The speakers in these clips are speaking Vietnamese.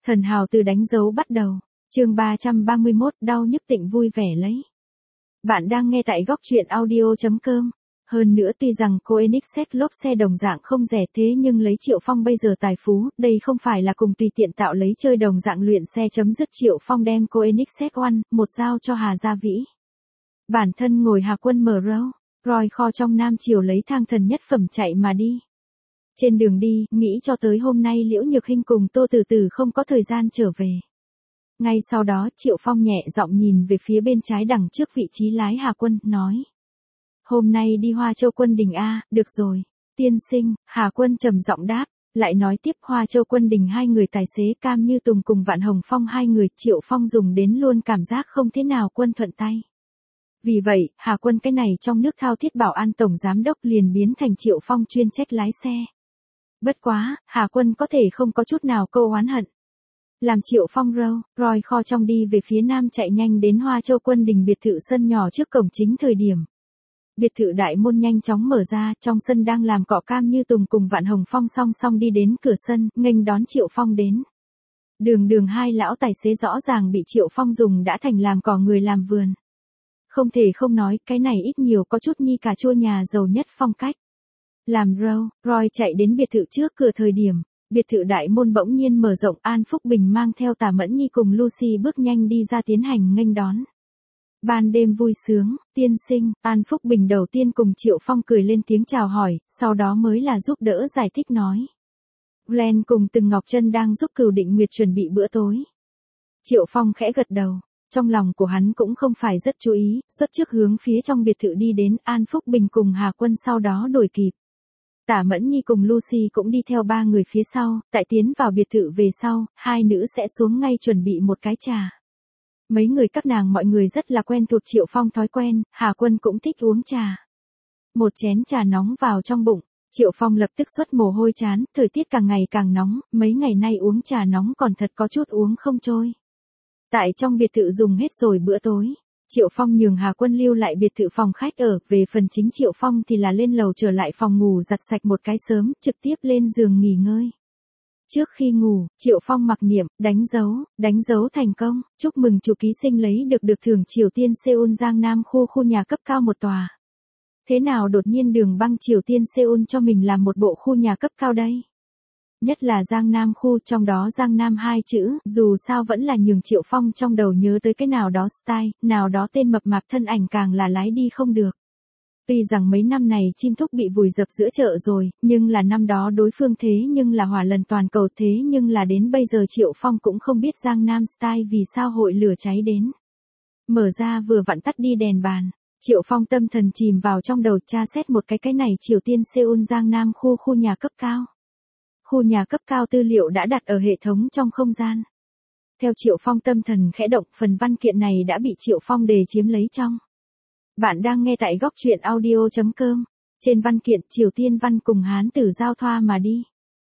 Thần hào từ đánh dấu bắt đầu. Chương 331 đau nhức tịnh vui vẻ lấy. Bạn đang nghe tại góc truyện audio.com. Hơn nữa tuy rằng Koenigsegg lốp xe đồng dạng không rẻ thế nhưng lấy Triệu Phong bây giờ tài phú, đây không phải là cùng tùy tiện tạo lấy chơi đồng dạng luyện xe chấm dứt. Triệu Phong đem Koenigsegg One, một giao cho Hà Gia Vĩ. Bản thân ngồi Hà Quân mở Rolls Royce trong Nam Triều lấy thang thần nhất phẩm chạy mà đi. Trên đường đi, nghĩ cho tới hôm nay Liễu Nhược Hinh cùng Tô Từ Từ không có thời gian trở về. Ngay sau đó Triệu Phong nhẹ giọng nhìn về phía bên trái đằng trước vị trí lái Hà Quân, nói. Hôm nay đi Hoa Châu Quân Đình a, được rồi. Tiên sinh, Hà Quân trầm giọng đáp, lại nói tiếp Hoa Châu Quân Đình hai người tài xế Cam Như Tùng cùng Vạn Hồng Phong hai người, Triệu Phong dùng đến luôn cảm giác không thế nào quân thuận tay. Vì vậy, Hà Quân cái này trong nước thao thiết bảo an tổng giám đốc liền biến thành Triệu Phong chuyên trách lái xe. Bất quá, Hà Quân có thể không có chút nào câu oán hận. Làm Triệu Phong Rolls Royce kho trong đi về phía nam chạy nhanh đến Hoa Châu Quân Đình biệt thự sân nhỏ trước cổng chính thời điểm. Biệt thự đại môn nhanh chóng mở ra, trong sân đang làm cọ Cam Như Tùng cùng Vạn Hồng Phong song song đi đến cửa sân, nghênh đón Triệu Phong đến. Đường hai lão tài xế rõ ràng bị Triệu Phong dùng đã thành làm cỏ người làm vườn. Không thể không nói, cái này ít nhiều có chút nhi cà chua nhà giàu nhất phong cách. Làm Rolls Royce chạy đến biệt thự trước cửa thời điểm, biệt thự đại môn bỗng nhiên mở rộng, An Phúc Bình mang theo Tả Mẫn Nhi cùng Lucy bước nhanh đi ra tiến hành nghênh đón. Ban đêm vui sướng, tiên sinh, An Phúc Bình đầu tiên cùng Triệu Phong cười lên tiếng chào hỏi, sau đó mới là giúp đỡ giải thích nói. Glenn cùng Từng Ngọc Trân đang giúp Cửu Định Nguyệt chuẩn bị bữa tối. Triệu Phong khẽ gật đầu. Trong lòng của hắn cũng không phải rất chú ý, xuất trước hướng phía trong biệt thự đi đến, An Phúc Bình cùng Hà Quân sau đó đuổi kịp. Tả Mẫn Nhi cùng Lucy cũng đi theo ba người phía sau, tại tiến vào biệt thự về sau, hai nữ sẽ xuống ngay chuẩn bị một cái trà. Mấy người các nàng mọi người rất là quen thuộc Triệu Phong thói quen, Hà Quân cũng thích uống trà. Một chén trà nóng vào trong bụng, Triệu Phong lập tức xuất mồ hôi chán, thời tiết càng ngày càng nóng, mấy ngày nay uống trà nóng còn thật có chút uống không trôi. Tại trong biệt thự dùng hết rồi bữa tối, Triệu Phong nhường Hà Quân lưu lại biệt thự phòng khách ở, về phần chính Triệu Phong thì là lên lầu trở lại phòng ngủ giặt sạch một cái sớm, trực tiếp lên giường nghỉ ngơi. Trước khi ngủ, Triệu Phong mặc niệm, đánh dấu thành công, chúc mừng chủ ký sinh lấy được thưởng Triều Tiên Seoul Giang Nam khu nhà cấp cao một tòa. Thế nào đột nhiên Đường Băng Triều Tiên Seoul cho mình làm một bộ khu nhà cấp cao đây? Nhất là Giang Nam khu, trong đó Giang Nam hai chữ, dù sao vẫn là nhường Triệu Phong trong đầu nhớ tới cái nào đó style, nào đó tên mập mạp thân ảnh càng là lái đi không được. Tuy rằng mấy năm này chim thúc bị vùi dập giữa chợ rồi, nhưng là năm đó đối phương thế nhưng là hỏa lần toàn cầu, thế nhưng là đến bây giờ Triệu Phong cũng không biết Giang Nam style vì sao hội lửa cháy đến. Mở ra vừa vặn tắt đi đèn bàn, Triệu Phong tâm thần chìm vào trong đầu tra xét một cái này Triều Tiên Seoul Giang Nam khu nhà cấp cao. Khu nhà cấp cao tư liệu đã đặt ở hệ thống trong không gian. Theo Triệu Phong tâm thần khẽ động, phần văn kiện này đã bị Triệu Phong đề chiếm lấy trong. Bạn đang nghe tại góc truyện audio.com. Trên văn kiện Triều Tiên văn cùng Hán tử giao thoa mà đi.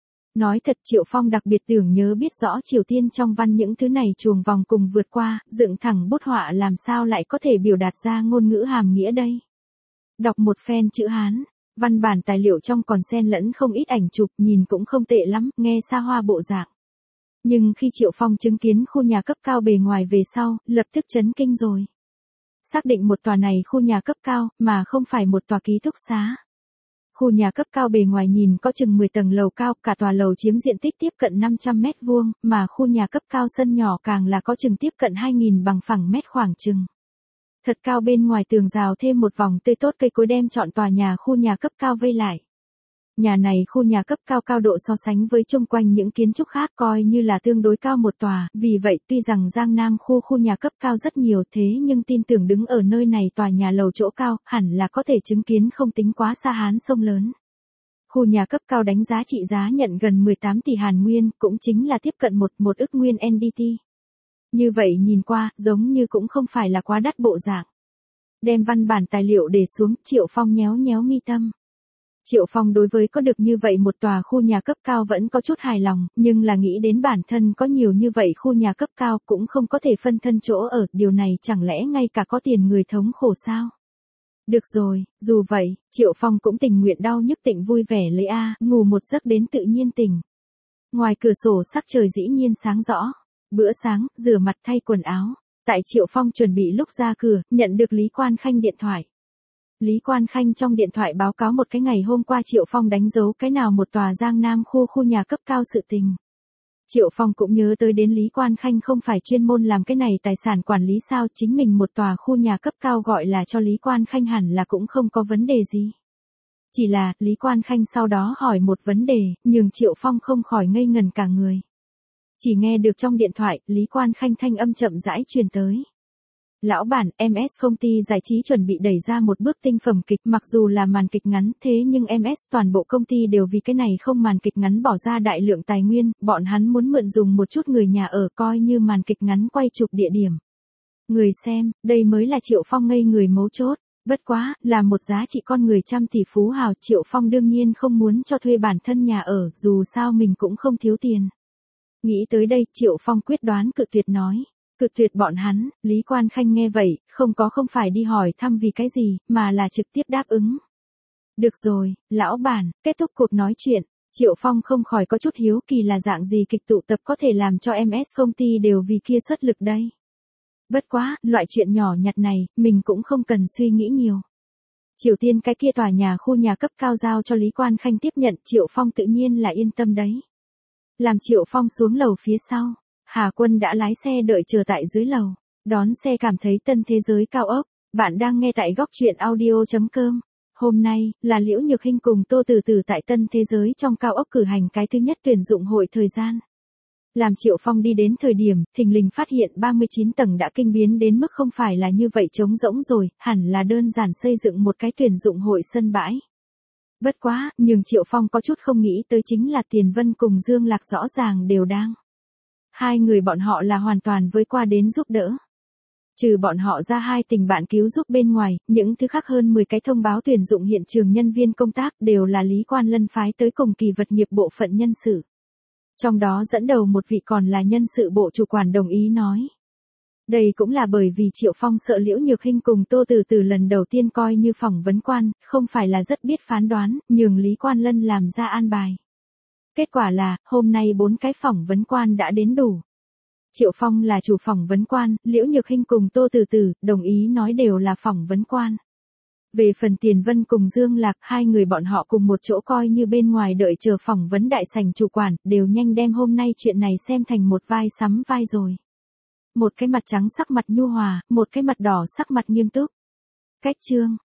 Nói thật Triệu Phong đặc biệt tưởng nhớ biết rõ Triều Tiên trong văn những thứ này chuồng vòng cùng vượt qua, dựng thẳng bút họa làm sao lại có thể biểu đạt ra ngôn ngữ hàm nghĩa đây. Đọc một phen chữ Hán. Văn bản tài liệu trong còn xen lẫn không ít ảnh chụp, nhìn cũng không tệ lắm, nghe xa hoa bộ dạng. Nhưng khi Triệu Phong chứng kiến khu nhà cấp cao bề ngoài về sau, lập tức chấn kinh rồi. Xác định một tòa này khu nhà cấp cao, mà không phải một tòa ký túc xá. Khu nhà cấp cao bề ngoài nhìn có chừng 10 tầng lầu cao, cả tòa lầu chiếm diện tích tiếp cận 500 mét vuông, mà khu nhà cấp cao sân nhỏ càng là có chừng tiếp cận 2.000 bằng phẳng mét khoảng chừng. Thật cao, bên ngoài tường rào thêm một vòng tươi tốt cây cối đem trọn tòa nhà khu nhà cấp cao vây lại. Nhà này khu nhà cấp cao cao độ so sánh với chung quanh những kiến trúc khác coi như là tương đối cao một tòa, vì vậy tuy rằng Giang Nam khu nhà cấp cao rất nhiều thế nhưng tin tưởng đứng ở nơi này tòa nhà lầu chỗ cao hẳn là có thể chứng kiến không tính quá xa Hán sông lớn. Khu nhà cấp cao đánh giá trị giá nhận gần 18 tỷ Hàn Nguyên, cũng chính là tiếp cận một ức nguyên NDT. Như vậy nhìn qua, giống như cũng không phải là quá đắt bộ dạng. Đem văn bản tài liệu để xuống, Triệu Phong nhéo mi tâm. Triệu Phong đối với có được như vậy một tòa khu nhà cấp cao vẫn có chút hài lòng, nhưng là nghĩ đến bản thân có nhiều như vậy khu nhà cấp cao cũng không có thể phân thân chỗ ở, điều này chẳng lẽ ngay cả có tiền người thống khổ sao? Được rồi, dù vậy, Triệu Phong cũng tình nguyện đau nhức tịnh vui vẻ lấy ngủ một giấc đến tự nhiên tỉnh. Ngoài cửa sổ sắc trời dĩ nhiên sáng rõ. Bữa sáng, rửa mặt thay quần áo. Tại Triệu Phong chuẩn bị lúc ra cửa, nhận được Lý Quan Khanh điện thoại. Lý Quan Khanh trong điện thoại báo cáo một cái ngày hôm qua Triệu Phong đánh dấu cái nào một tòa Giang Nam khu nhà cấp cao sự tình. Triệu Phong cũng nhớ tới đến Lý Quan Khanh không phải chuyên môn làm cái này tài sản quản lý sao, chính mình một tòa khu nhà cấp cao gọi là cho Lý Quan Khanh hẳn là cũng không có vấn đề gì. Chỉ là, Lý Quan Khanh sau đó hỏi một vấn đề, nhường Triệu Phong không khỏi ngây ngần cả người. Chỉ nghe được trong điện thoại, Lý Quan Khanh thanh âm chậm rãi truyền tới. Lão bản, MS công ty giải trí chuẩn bị đẩy ra một bước tinh phẩm kịch, mặc dù là màn kịch ngắn, thế nhưng MS toàn bộ công ty đều vì cái này không màn kịch ngắn bỏ ra đại lượng tài nguyên, bọn hắn muốn mượn dùng một chút người nhà ở coi như màn kịch ngắn quay chụp địa điểm. Người xem, đây mới là Triệu Phong ngây người mấu chốt. Bất quá, là một giá trị con người trăm tỷ phú hào, Triệu Phong đương nhiên không muốn cho thuê bản thân nhà ở, dù sao mình cũng không thiếu tiền. Nghĩ tới đây, Triệu Phong quyết đoán cự tuyệt nói. Cự tuyệt bọn hắn, Lý Quan Khanh nghe vậy, không phải đi hỏi thăm vì cái gì, mà là trực tiếp đáp ứng. Được rồi, lão bản, kết thúc cuộc nói chuyện, Triệu Phong không khỏi có chút hiếu kỳ là dạng gì kịch tụ tập có thể làm cho MS công ty đều vì kia xuất lực đây. Bất quá, loại chuyện nhỏ nhặt này, mình cũng không cần suy nghĩ nhiều. Triều Tiên cái kia tòa nhà khu nhà cấp cao giao cho Lý Quan Khanh tiếp nhận, Triệu Phong tự nhiên là yên tâm đấy. Làm Triệu Phong xuống lầu phía sau, Hà Quân đã lái xe đợi chờ tại dưới lầu, đón xe cảm thấy tân thế giới cao ốc. Bạn đang nghe tại góc truyện audio.com. Hôm nay, là Liễu Nhược Hinh cùng Tô Từ Từ tại tân thế giới trong cao ốc cử hành cái thứ nhất tuyển dụng hội thời gian. Làm Triệu Phong đi đến thời điểm, thình lình phát hiện 39 tầng đã kinh biến đến mức không phải là như vậy trống rỗng rồi, hẳn là đơn giản xây dựng một cái tuyển dụng hội sân bãi. Bất quá, nhưng Triệu Phong có chút không nghĩ tới chính là Tiền Vân cùng Dương Lạc rõ ràng đều đang. Hai người bọn họ là hoàn toàn với qua đến giúp đỡ. Trừ bọn họ ra hai tình bạn cứu giúp bên ngoài, những thứ khác hơn 10 cái thông báo tuyển dụng hiện trường nhân viên công tác đều là Lý Quan Lân phái tới cùng kỳ vật nghiệp bộ phận nhân sự. Trong đó dẫn đầu một vị còn là nhân sự bộ chủ quản đồng ý nói. Đây cũng là bởi vì Triệu Phong sợ Liễu Nhược Hinh cùng Tô Từ Từ lần đầu tiên coi như phỏng vấn quan, không phải là rất biết phán đoán, nhường Lý Quan Lân làm ra an bài. Kết quả là, hôm nay 4 cái phỏng vấn quan đã đến đủ. Triệu Phong là chủ phỏng vấn quan, Liễu Nhược Hinh cùng Tô Từ Từ, đồng ý nói đều là phỏng vấn quan. Về phần Tiền Vân cùng Dương Lạc, hai người bọn họ cùng một chỗ coi như bên ngoài đợi chờ phỏng vấn đại sảnh chủ quản, đều nhanh đem hôm nay chuyện này xem thành một vai sắm vai rồi. Một cái mặt trắng sắc mặt nhu hòa, một cái mặt đỏ sắc mặt nghiêm túc. Cách chương